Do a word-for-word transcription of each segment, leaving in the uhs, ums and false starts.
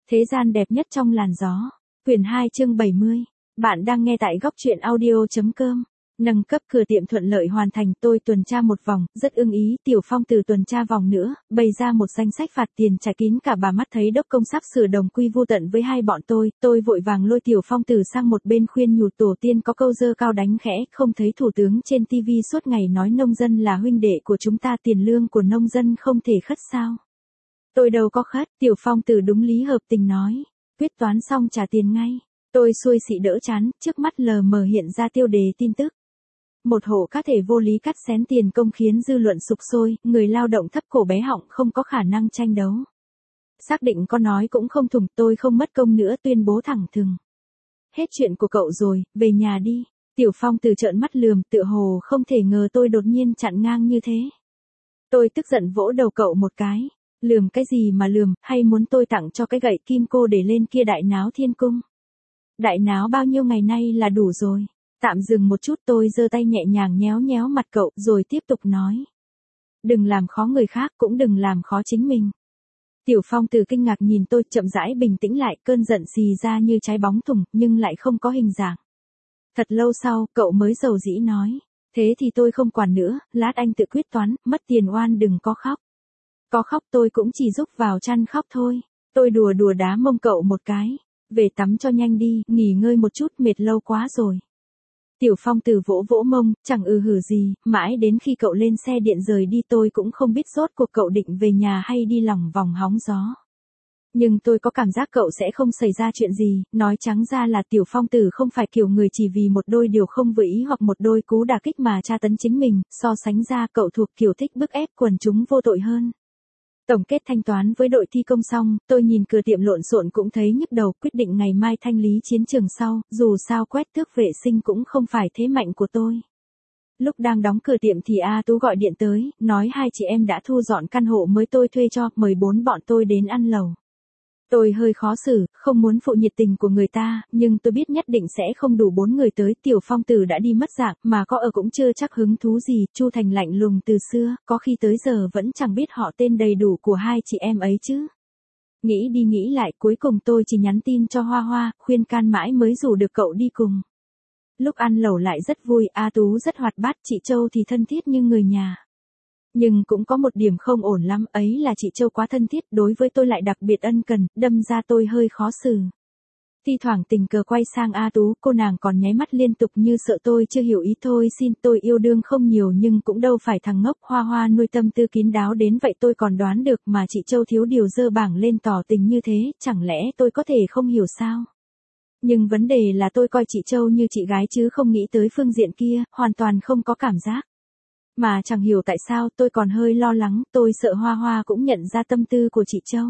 Thế gian đẹp nhất trong làn gió. Quyển hai chương bảy mươi. Bạn đang nghe tại góc truyện audio.com. Nâng cấp cửa tiệm thuận lợi hoàn thành, tôi tuần tra một vòng, rất ưng ý. Tiểu Phong từ tuần tra vòng nữa, bày ra một danh sách phạt tiền trải kín cả bà mắt, thấy đốc công sắp sửa đồng quy vu tận với hai bọn tôi. Tôi vội vàng lôi Tiểu Phong từ sang một bên khuyên nhủ tổ tiên có câu dơ cao đánh khẽ, không thấy thủ tướng trên tivi suốt ngày nói nông dân là huynh đệ của chúng ta, tiền lương của nông dân không thể khất sao. Tôi đâu có khất, Tiểu Phong từ đúng lý hợp tình nói. Quyết toán xong trả tiền ngay. Tôi xuôi xị đỡ chán, trước mắt lờ mờ hiện ra tiêu đề tin tức. Một hộ cá thể vô lý cắt xén tiền công khiến dư luận sục sôi, người lao động thấp cổ bé họng không có khả năng tranh đấu. Xác định có nói cũng không thủng, tôi không mất công nữa, tuyên bố thẳng thừng. Hết chuyện của cậu rồi, về nhà đi. Tiểu Phong từ trợn mắt lườm, tựa hồ không thể ngờ tôi đột nhiên chặn ngang như thế. Tôi tức giận vỗ đầu cậu một cái. Lườm cái gì mà lườm, hay muốn tôi tặng cho cái gậy kim cô để lên kia đại náo thiên cung? Đại náo bao nhiêu ngày nay là đủ rồi. Tạm dừng một chút, tôi giơ tay nhẹ nhàng nhéo nhéo mặt cậu rồi tiếp tục nói. Đừng làm khó người khác, cũng đừng làm khó chính mình. Tiểu Phong từ kinh ngạc nhìn tôi, chậm rãi bình tĩnh lại, cơn giận xì ra như trái bóng thùng nhưng lại không có hình dạng. Thật lâu sau, cậu mới dầu dĩ nói. Thế thì tôi không quản nữa, lát anh tự quyết toán, mất tiền oan đừng có khóc. Có khóc tôi cũng chỉ rúc vào chăn khóc thôi. Tôi đùa đùa đá mông cậu một cái. Về tắm cho nhanh đi, nghỉ ngơi một chút, mệt lâu quá rồi. Tiểu Phong từ vỗ vỗ mông, chẳng ừ hử gì, mãi đến khi cậu lên xe điện rời đi tôi cũng không biết rốt cuộc cậu định về nhà hay đi lòng vòng hóng gió. Nhưng tôi có cảm giác cậu sẽ không xảy ra chuyện gì, nói trắng ra là Tiểu Phong Tử không phải kiểu người chỉ vì một đôi điều không vừa ý hoặc một đôi cú đả kích mà tra tấn chính mình, so sánh ra cậu thuộc kiểu thích bức ép quần chúng vô tội hơn. Tổng kết thanh toán với đội thi công xong, tôi nhìn cửa tiệm lộn xộn cũng thấy nhức đầu, quyết định ngày mai thanh lý chiến trường sau, dù sao quét tước vệ sinh cũng không phải thế mạnh của tôi. Lúc đang đóng cửa tiệm thì A Tú gọi điện tới, nói hai chị em đã thu dọn căn hộ mới tôi thuê cho, mời bốn bọn tôi đến ăn lẩu. Tôi hơi khó xử, không muốn phụ nhiệt tình của người ta, nhưng tôi biết nhất định sẽ không đủ bốn người tới. Tiểu Phong Tử đã đi mất dạng, mà có ở cũng chưa chắc hứng thú gì. Chu Thành lạnh lùng từ xưa, có khi tới giờ vẫn chẳng biết họ tên đầy đủ của hai chị em ấy chứ. Nghĩ đi nghĩ lại, cuối cùng tôi chỉ nhắn tin cho Hoa Hoa, khuyên can mãi mới rủ được cậu đi cùng. Lúc ăn lẩu lại rất vui, A Tú rất hoạt bát, chị Châu thì thân thiết như người nhà. Nhưng cũng có một điểm không ổn lắm, ấy là chị Châu quá thân thiết, đối với tôi lại đặc biệt ân cần, đâm ra tôi hơi khó xử. Thi thoảng tình cờ quay sang A Tú, cô nàng còn nháy mắt liên tục như sợ tôi chưa hiểu ý. Thôi xin, tôi yêu đương không nhiều nhưng cũng đâu phải thằng ngốc. Hoa Hoa nuôi tâm tư kín đáo đến vậy tôi còn đoán được, mà chị Châu thiếu điều dơ bảng lên tỏ tình như thế, chẳng lẽ tôi có thể không hiểu sao? Nhưng vấn đề là tôi coi chị Châu như chị gái chứ không nghĩ tới phương diện kia, hoàn toàn không có cảm giác. Mà chẳng hiểu tại sao tôi còn hơi lo lắng, tôi sợ Hoa Hoa cũng nhận ra tâm tư của chị Châu.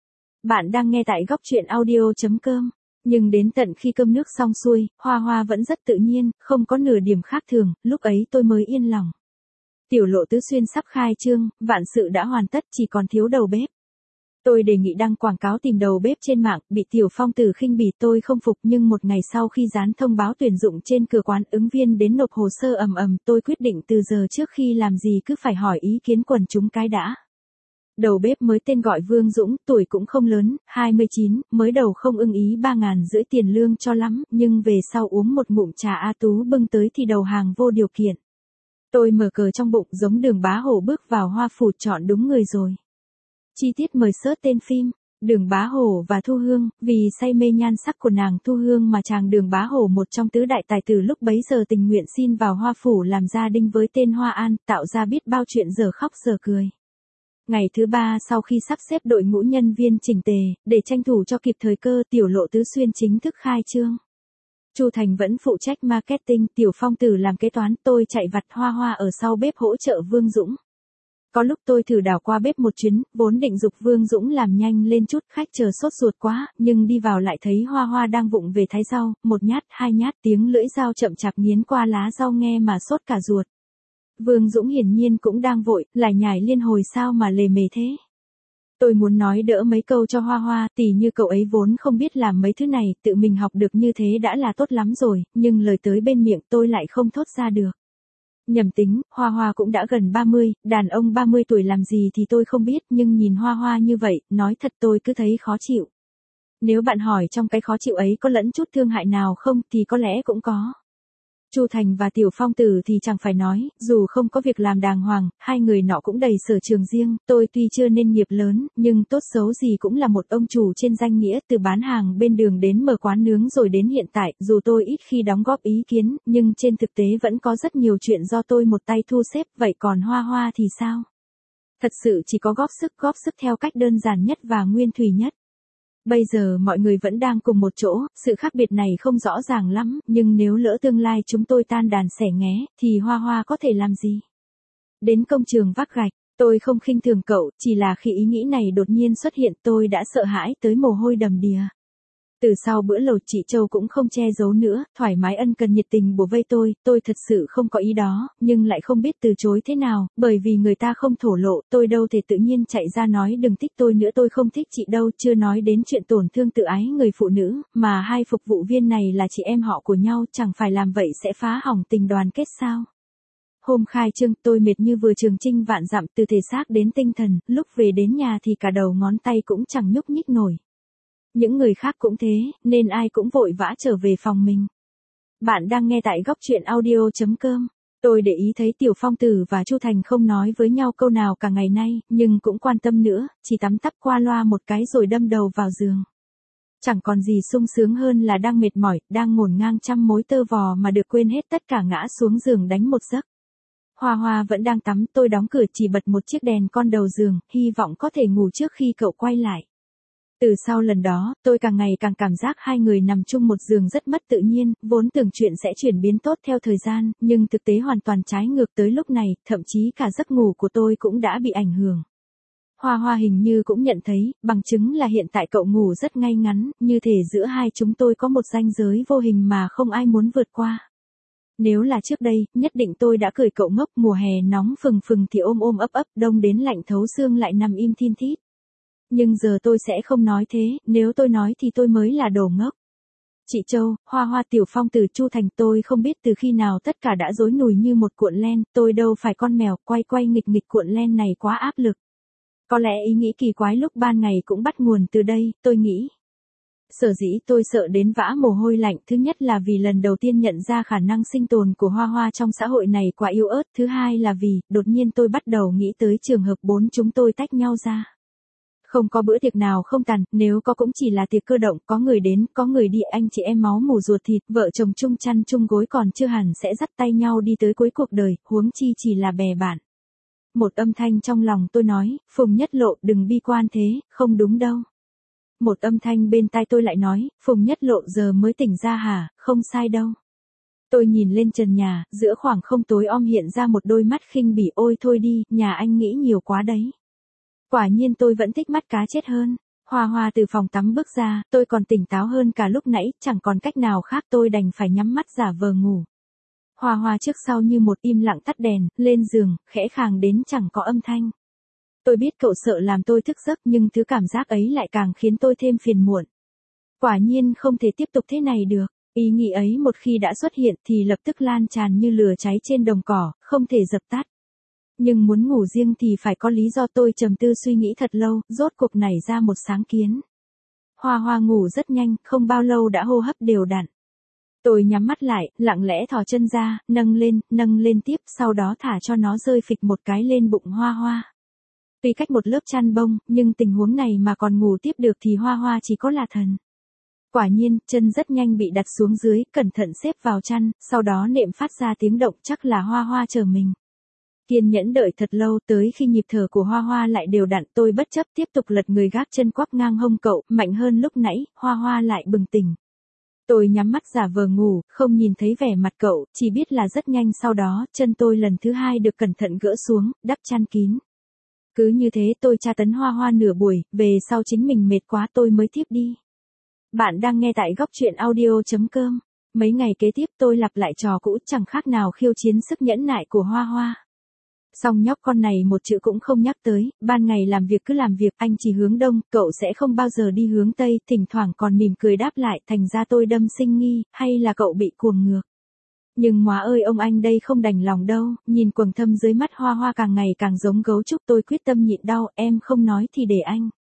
Bạn đang nghe tại góc truyện audio.com. Nhưng đến tận khi cơm nước xong xuôi, Hoa Hoa vẫn rất tự nhiên, không có nửa điểm khác thường, lúc ấy tôi mới yên lòng. Tiểu Lộ Tứ Xuyên sắp khai trương, vạn sự đã hoàn tất, chỉ còn thiếu đầu bếp. Tôi đề nghị đăng quảng cáo tìm đầu bếp trên mạng, bị Tiểu Phong Tử khinh bỉ. Tôi không phục, nhưng một ngày sau khi dán thông báo tuyển dụng trên cửa quán, ứng viên đến nộp hồ sơ ầm ầm, tôi quyết định từ giờ trước khi làm gì cứ phải hỏi ý kiến quần chúng cái đã. Đầu bếp mới tên gọi Vương Dũng, tuổi cũng không lớn, hai mươi chín, mới đầu không ưng ý ba ngàn rưỡi tiền lương cho lắm, nhưng về sau uống một ngụm trà A Tú bưng tới thì đầu hàng vô điều kiện. Tôi mở cờ trong bụng, giống Đường Bá Hổ bước vào Hoa Phủ, chọn đúng người rồi. Chi tiết mời search tên phim. Đường Bá Hổ và Thu Hương, vì say mê nhan sắc của nàng Thu Hương mà chàng Đường Bá Hổ, một trong tứ đại tài tử lúc bấy giờ, tình nguyện xin vào Hoa Phủ làm gia đình với tên Hoa An, tạo ra biết bao chuyện dở khóc dở cười. Ngày thứ ba sau khi sắp xếp đội ngũ nhân viên chỉnh tề, để tranh thủ cho kịp thời cơ, Tiểu Lộ Tứ Xuyên chính thức khai trương. Chu Thành vẫn phụ trách marketing, Tiểu Phong Tử làm kế toán, tôi chạy vặt, Hoa Hoa ở sau bếp hỗ trợ Vương Dũng. Có lúc tôi thử đảo qua bếp một chuyến, vốn định giục Vương Dũng làm nhanh lên chút, khách chờ sốt ruột quá, nhưng đi vào lại thấy Hoa Hoa đang vụng về thái rau, một nhát, hai nhát, tiếng lưỡi dao chậm chạp nghiến qua lá rau nghe mà sốt cả ruột. Vương Dũng hiển nhiên cũng đang vội, lại nhải liên hồi sao mà lề mề thế. Tôi muốn nói đỡ mấy câu cho Hoa Hoa, tỉ như cậu ấy vốn không biết làm mấy thứ này, tự mình học được như thế đã là tốt lắm rồi, nhưng lời tới bên miệng tôi lại không thốt ra được. Nhầm tính, Hoa Hoa cũng đã gần ba mươi, đàn ông ba mươi tuổi làm gì thì tôi không biết, nhưng nhìn Hoa Hoa như vậy, nói thật tôi cứ thấy khó chịu. Nếu bạn hỏi trong cái khó chịu ấy có lẫn chút thương hại nào không thì có lẽ cũng có. Chu Thành và Tiểu Phong Tử thì chẳng phải nói, dù không có việc làm đàng hoàng, hai người nọ cũng đầy sở trường riêng, tôi tuy chưa nên nghiệp lớn, nhưng tốt xấu gì cũng là một ông chủ trên danh nghĩa, từ bán hàng bên đường đến mở quán nướng rồi đến hiện tại, dù tôi ít khi đóng góp ý kiến, nhưng trên thực tế vẫn có rất nhiều chuyện do tôi một tay thu xếp, vậy còn Hoa Hoa thì sao? Thật sự chỉ có góp sức góp sức theo cách đơn giản nhất và nguyên thủy nhất. Bây giờ mọi người vẫn đang cùng một chỗ, sự khác biệt này không rõ ràng lắm, nhưng nếu lỡ tương lai chúng tôi tan đàn xẻ nghé, thì Hoa Hoa có thể làm gì? Đến công trường vác gạch, tôi không khinh thường cậu, chỉ là khi ý nghĩ này đột nhiên xuất hiện tôi đã sợ hãi tới mồ hôi đầm đìa. Từ sau bữa lẩu chị Châu cũng không che giấu nữa, thoải mái ân cần nhiệt tình bủa vây tôi, tôi thật sự không có ý đó, nhưng lại không biết từ chối thế nào, bởi vì người ta không thổ lộ, tôi đâu thể tự nhiên chạy ra nói đừng thích tôi nữa, tôi không thích chị đâu, chưa nói đến chuyện tổn thương tự ái người phụ nữ, mà hai phục vụ viên này là chị em họ của nhau, chẳng phải làm vậy sẽ phá hỏng tình đoàn kết sao? Hôm khai trương tôi mệt như vừa trường chinh vạn dặm từ thể xác đến tinh thần, lúc về đến nhà thì cả đầu ngón tay cũng chẳng nhúc nhích nổi. Những người khác cũng thế, nên ai cũng vội vã trở về phòng mình. Bạn đang nghe tại góc truyện audio.com. Tôi để ý thấy Tiểu Phong Tử và Chu Thành không nói với nhau câu nào cả ngày nay, nhưng cũng quan tâm nữa, chỉ tắm tắp qua loa một cái rồi đâm đầu vào giường. Chẳng còn gì sung sướng hơn là đang mệt mỏi, đang ngổn ngang trăm mối tơ vò mà được quên hết tất cả ngã xuống giường đánh một giấc. Hoa Hoa vẫn đang tắm, tôi đóng cửa chỉ bật một chiếc đèn con đầu giường, hy vọng có thể ngủ trước khi cậu quay lại. Từ sau lần đó, tôi càng ngày càng cảm giác hai người nằm chung một giường rất mất tự nhiên, vốn tưởng chuyện sẽ chuyển biến tốt theo thời gian, nhưng thực tế hoàn toàn trái ngược tới lúc này, thậm chí cả giấc ngủ của tôi cũng đã bị ảnh hưởng. Hoa Hoa hình như cũng nhận thấy, bằng chứng là hiện tại cậu ngủ rất ngay ngắn, như thể giữa hai chúng tôi có một ranh giới vô hình mà không ai muốn vượt qua. Nếu là trước đây, nhất định tôi đã cười cậu ngốc, mùa hè nóng phừng phừng thì ôm ôm ấp ấp, đông đến lạnh thấu xương lại nằm im thin thít. Nhưng giờ tôi sẽ không nói thế, nếu tôi nói thì tôi mới là đồ ngốc. Chị Châu, Hoa Hoa, Tiểu Phong Tử, Chu Thành, tôi không biết từ khi nào tất cả đã rối nùi như một cuộn len, tôi đâu phải con mèo, quay quay nghịch nghịch cuộn len này quá áp lực. Có lẽ ý nghĩ kỳ quái lúc ban ngày cũng bắt nguồn từ đây, tôi nghĩ. Sở dĩ tôi sợ đến vã mồ hôi lạnh, thứ nhất là vì lần đầu tiên nhận ra khả năng sinh tồn của Hoa Hoa trong xã hội này quá yếu ớt, thứ hai là vì, đột nhiên tôi bắt đầu nghĩ tới trường hợp bốn chúng tôi tách nhau ra. Không có bữa tiệc nào không tàn, nếu có cũng chỉ là tiệc cơ động, có người đến, có người đi, anh chị em máu mủ ruột thịt, vợ chồng chung chăn chung gối còn chưa hẳn sẽ dắt tay nhau đi tới cuối cuộc đời, huống chi chỉ là bè bạn. Một âm thanh trong lòng tôi nói, Phùng Nhất Lộ, đừng bi quan thế, không đúng đâu. Một âm thanh bên tai tôi lại nói, Phùng Nhất Lộ giờ mới tỉnh ra hả, không sai đâu. Tôi nhìn lên trần nhà, giữa khoảng không tối om hiện ra một đôi mắt khinh bỉ, ôi thôi đi, nhà anh nghĩ nhiều quá đấy. Quả nhiên tôi vẫn thích mắt cá chết hơn. Hoa Hoa từ phòng tắm bước ra, tôi còn tỉnh táo hơn cả lúc nãy, chẳng còn cách nào khác tôi đành phải nhắm mắt giả vờ ngủ. Hoa Hoa trước sau như một im lặng tắt đèn, lên giường, khẽ khàng đến chẳng có âm thanh. Tôi biết cậu sợ làm tôi thức giấc nhưng thứ cảm giác ấy lại càng khiến tôi thêm phiền muộn. Quả nhiên không thể tiếp tục thế này được. Ý nghĩ ấy một khi đã xuất hiện thì lập tức lan tràn như lửa cháy trên đồng cỏ, không thể dập tắt. Nhưng muốn ngủ riêng thì phải có lý do, tôi trầm tư suy nghĩ thật lâu, rốt cuộc nảy ra một sáng kiến. Hoa Hoa ngủ rất nhanh, không bao lâu đã hô hấp đều đặn. Tôi nhắm mắt lại, lặng lẽ thò chân ra, nâng lên, nâng lên tiếp, sau đó thả cho nó rơi phịch một cái lên bụng Hoa Hoa. Tuy cách một lớp chăn bông, nhưng tình huống này mà còn ngủ tiếp được thì Hoa Hoa chỉ có là thần. Quả nhiên, chân rất nhanh bị đặt xuống dưới, cẩn thận xếp vào chăn, sau đó nệm phát ra tiếng động, chắc là Hoa Hoa chờ mình. Kiên nhẫn đợi thật lâu, tới khi nhịp thở của Hoa Hoa lại đều đặn, tôi bất chấp tiếp tục lật người gác chân quắp ngang hông cậu, mạnh hơn lúc nãy, Hoa Hoa lại bừng tỉnh. Tôi nhắm mắt giả vờ ngủ, không nhìn thấy vẻ mặt cậu, chỉ biết là rất nhanh sau đó, chân tôi lần thứ hai được cẩn thận gỡ xuống, đắp chăn kín. Cứ như thế tôi tra tấn Hoa Hoa nửa buổi, về sau chính mình mệt quá tôi mới thiếp đi. Bạn đang nghe tại góc truyện audio.com. Mấy ngày kế tiếp tôi lặp lại trò cũ, chẳng khác nào khiêu chiến sức nhẫn nại của Hoa Hoa. Song nhóc con này một chữ cũng không nhắc tới, ban ngày làm việc cứ làm việc, anh chỉ hướng đông, cậu sẽ không bao giờ đi hướng tây, thỉnh thoảng còn mỉm cười đáp lại, thành ra tôi đâm sinh nghi, hay là cậu bị cuồng ngược. Nhưng má ơi ông anh đây không đành lòng đâu, nhìn quầng thâm dưới mắt Hoa Hoa càng ngày càng giống gấu trúc, tôi quyết tâm nhịn đau, em không nói thì để anh.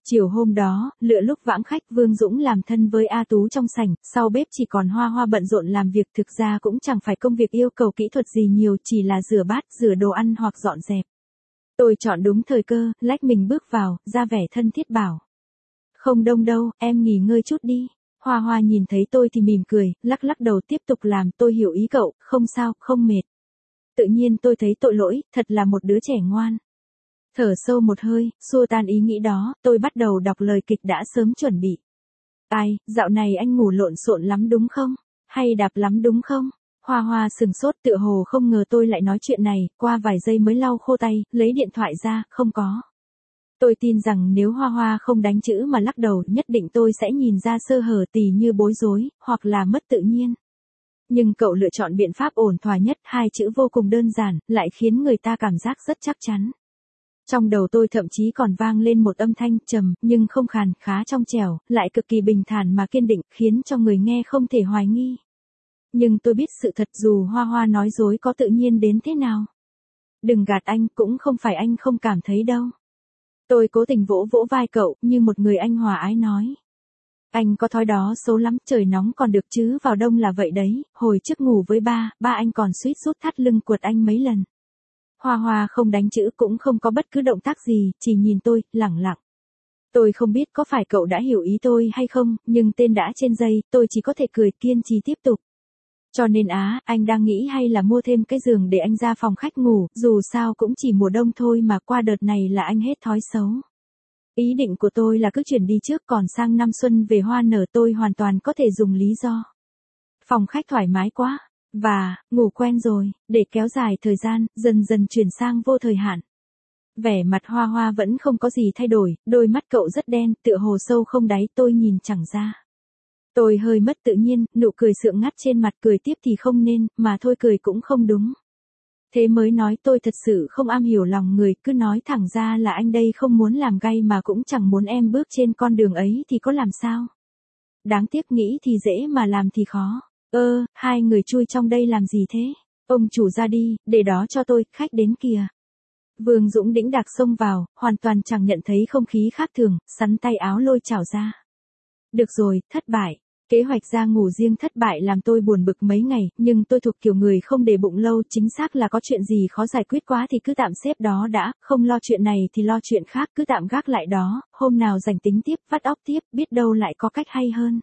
Chiều hôm đó, lựa lúc vãng khách Vương Dũng làm thân với A Tú trong sảnh, sau bếp chỉ còn Hoa Hoa bận rộn làm việc, thực ra cũng chẳng phải công việc yêu cầu kỹ thuật gì nhiều, chỉ là rửa bát, rửa đồ ăn hoặc dọn dẹp. Tôi chọn đúng thời cơ, lách mình bước vào, ra vẻ thân thiết bảo. Không đông đâu, em nghỉ ngơi chút đi. Hoa Hoa nhìn thấy tôi thì mỉm cười, lắc lắc đầu tiếp tục làm, tôi hiểu ý cậu, không sao, không mệt. Tự nhiên tôi thấy tội lỗi, thật là một đứa trẻ ngoan. Thở sâu một hơi, xua tan ý nghĩ đó, tôi bắt đầu đọc lời kịch đã sớm chuẩn bị. Ai, dạo này anh ngủ lộn xộn lắm đúng không? Hay đạp lắm đúng không? Hoa Hoa sừng sốt tựa hồ không ngờ tôi lại nói chuyện này, qua vài giây mới lau khô tay, lấy điện thoại ra, không có. Tôi tin rằng nếu Hoa Hoa không đánh chữ mà lắc đầu, nhất định tôi sẽ nhìn ra sơ hở tỉ như bối rối, hoặc là mất tự nhiên. Nhưng cậu lựa chọn biện pháp ổn thỏa nhất, hai chữ vô cùng đơn giản, lại khiến người ta cảm giác rất chắc chắn. Trong đầu tôi thậm chí còn vang lên một âm thanh trầm, nhưng không khàn, khá trong trẻo, lại cực kỳ bình thản mà kiên định, khiến cho người nghe không thể hoài nghi. Nhưng tôi biết sự thật dù Hoa Hoa nói dối có tự nhiên đến thế nào. Đừng gạt anh, cũng không phải anh không cảm thấy đâu. Tôi cố tình vỗ vỗ vai cậu, như một người anh hòa ái nói. Anh có thói đó xấu lắm, trời nóng còn được chứ vào đông là vậy đấy, hồi trước ngủ với ba, ba anh còn suýt rút thắt lưng quật anh mấy lần. Hoa Hoa không đánh chữ cũng không có bất cứ động tác gì, chỉ nhìn tôi, lẳng lặng. Tôi không biết có phải cậu đã hiểu ý tôi hay không, nhưng tên đã trên dây, tôi chỉ có thể cười kiên trì tiếp tục. Cho nên á, anh đang nghĩ hay là mua thêm cái giường để anh ra phòng khách ngủ, dù sao cũng chỉ mùa đông thôi mà qua đợt này là anh hết thói xấu. Ý định của tôi là cứ chuyển đi trước, còn sang năm xuân về hoa nở tôi hoàn toàn có thể dùng lý do. Phòng khách thoải mái quá, và, ngủ quen rồi, để kéo dài thời gian, dần dần chuyển sang vô thời hạn. Vẻ mặt Hoa Hoa vẫn không có gì thay đổi, đôi mắt cậu rất đen, tựa hồ sâu không đáy, tôi nhìn chẳng ra. Tôi hơi mất tự nhiên, nụ cười sượng ngắt trên mặt, cười tiếp thì không nên, mà thôi cười cũng không đúng. Thế mới nói tôi thật sự không am hiểu lòng người, cứ nói thẳng ra là anh đây không muốn làm gay mà cũng chẳng muốn em bước trên con đường ấy thì có làm sao. Đáng tiếc nghĩ thì dễ mà làm thì khó. Ơ, hai người chui trong đây làm gì thế? Ông chủ ra đi, để đó cho tôi, khách đến kìa. Vương Dũng đĩnh đạc xông vào, hoàn toàn chẳng nhận thấy không khí khác thường, sắn tay áo lôi chảo ra. Được rồi, thất bại. Kế hoạch ra ngủ riêng thất bại làm tôi buồn bực mấy ngày, nhưng tôi thuộc kiểu người không để bụng lâu, chính xác là có chuyện gì khó giải quyết quá thì cứ tạm xếp đó đã, không lo chuyện này thì lo chuyện khác, cứ tạm gác lại đó, hôm nào rảnh tính tiếp, vắt óc tiếp, biết đâu lại có cách hay hơn.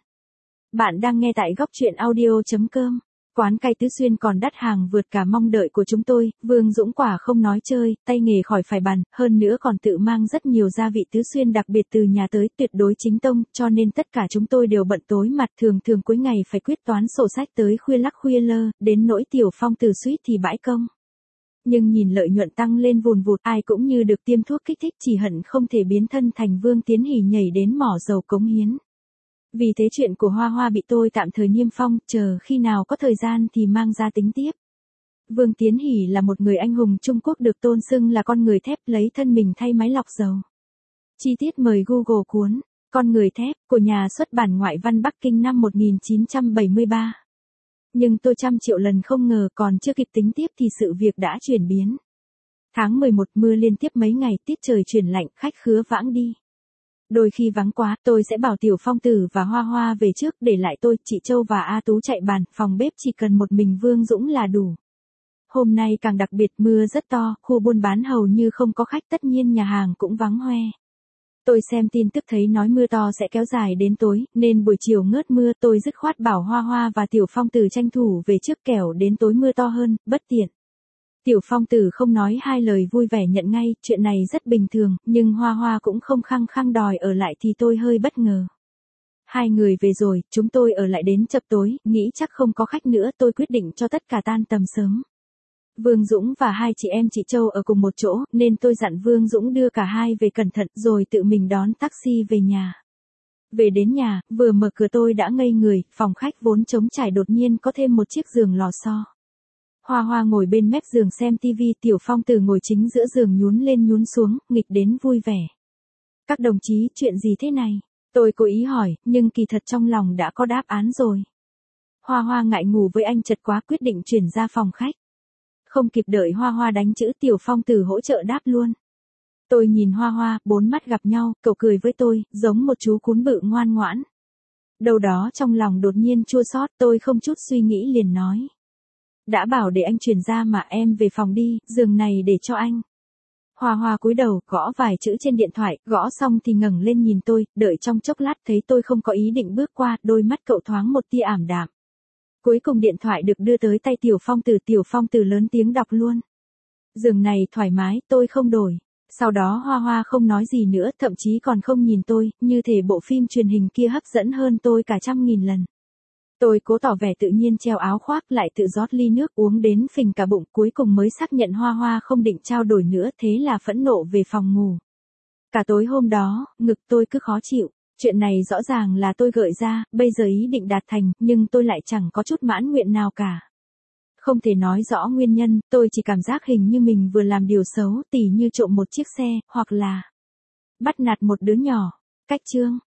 Bạn đang nghe tại góc truyện audio chấm com. Quán cay Tứ Xuyên còn đắt hàng vượt cả mong đợi của chúng tôi, Vương Dũng quả không nói chơi, tay nghề khỏi phải bàn, hơn nữa còn tự mang rất nhiều gia vị Tứ Xuyên đặc biệt từ nhà tới, tuyệt đối chính tông, cho nên tất cả chúng tôi đều bận tối mặt, thường thường cuối ngày phải quyết toán sổ sách tới khuya lắc khuya lơ, đến nỗi Tiểu Phong từ suýt thì bãi công. Nhưng nhìn lợi nhuận tăng lên vùn vụt, ai cũng như được tiêm thuốc kích thích, chỉ hận không thể biến thân thành Vương Tiến Hỉ nhảy đến mỏ dầu cống hiến. Vì thế chuyện của Hoa Hoa bị tôi tạm thời niêm phong, chờ khi nào có thời gian thì mang ra tính tiếp. Vương Tiến Hỉ là một người anh hùng Trung Quốc được tôn xưng là con người thép, lấy thân mình thay máy lọc dầu. Chi tiết mời Google cuốn Con người thép của nhà xuất bản Ngoại văn Bắc Kinh năm một nghìn chín trăm bảy mươi ba. Nhưng tôi trăm triệu lần không ngờ còn chưa kịp tính tiếp thì sự việc đã chuyển biến. Tháng mười một mưa liên tiếp mấy ngày, tiết trời chuyển lạnh, khách khứa vãng đi. Đôi khi vắng quá, tôi sẽ bảo Tiểu Phong Tử và Hoa Hoa về trước, để lại tôi, chị Châu và A Tú chạy bàn, phòng bếp chỉ cần một mình Vương Dũng là đủ. Hôm nay càng đặc biệt, mưa rất to, khu buôn bán hầu như không có khách, tất nhiên nhà hàng cũng vắng hoe. Tôi xem tin tức thấy nói mưa to sẽ kéo dài đến tối, nên buổi chiều ngớt mưa tôi dứt khoát bảo Hoa Hoa và Tiểu Phong Tử tranh thủ về trước kẻo đến tối mưa to hơn, bất tiện. Tiểu Phong Tử không nói hai lời vui vẻ nhận ngay, chuyện này rất bình thường, nhưng Hoa Hoa cũng không khăng khăng đòi ở lại thì tôi hơi bất ngờ. Hai người về rồi, chúng tôi ở lại đến chập tối, nghĩ chắc không có khách nữa, tôi quyết định cho tất cả tan tầm sớm. Vương Dũng và hai chị em chị Châu ở cùng một chỗ, nên tôi dặn Vương Dũng đưa cả hai về cẩn thận, rồi tự mình đón taxi về nhà. Về đến nhà, vừa mở cửa tôi đã ngây người, phòng khách vốn trống trải đột nhiên có thêm một chiếc giường lò xo. Hoa Hoa ngồi bên mép giường xem tivi, Tiểu Phong Tử ngồi chính giữa giường nhún lên nhún xuống, nghịch đến vui vẻ. Các đồng chí, chuyện gì thế này? Tôi cố ý hỏi, nhưng kỳ thật trong lòng đã có đáp án rồi. Hoa Hoa ngại ngủ với anh chật quá, quyết định chuyển ra phòng khách. Không kịp đợi Hoa Hoa đánh chữ, Tiểu Phong Tử hỗ trợ đáp luôn. Tôi nhìn Hoa Hoa, bốn mắt gặp nhau, cậu cười với tôi, giống một chú cún bự ngoan ngoãn. Đâu đó trong lòng đột nhiên chua xót, tôi không chút suy nghĩ liền nói. Đã bảo để anh chuyển ra mà, em về phòng đi, giường này để cho anh. Hoa Hoa cúi đầu, gõ vài chữ trên điện thoại, gõ xong thì ngẩng lên nhìn tôi, đợi trong chốc lát thấy tôi không có ý định bước qua, đôi mắt cậu thoáng một tia ảm đạm. Cuối cùng điện thoại được đưa tới tay Tiểu Phong Từ, Tiểu Phong Từ lớn tiếng đọc luôn. Giường này thoải mái, tôi không đổi. Sau đó Hoa Hoa không nói gì nữa, thậm chí còn không nhìn tôi, như thể bộ phim truyền hình kia hấp dẫn hơn tôi cả trăm nghìn lần. Tôi cố tỏ vẻ tự nhiên treo áo khoác lại tự rót ly nước uống đến phình cả bụng, cuối cùng mới xác nhận Hoa Hoa không định trao đổi nữa, thế là phẫn nộ về phòng ngủ. Cả tối hôm đó, ngực tôi cứ khó chịu. Chuyện này rõ ràng là tôi gợi ra, bây giờ ý định đạt thành, nhưng tôi lại chẳng có chút mãn nguyện nào cả. Không thể nói rõ nguyên nhân, tôi chỉ cảm giác hình như mình vừa làm điều xấu, tỉ như trộm một chiếc xe, hoặc là bắt nạt một đứa nhỏ. Cách chương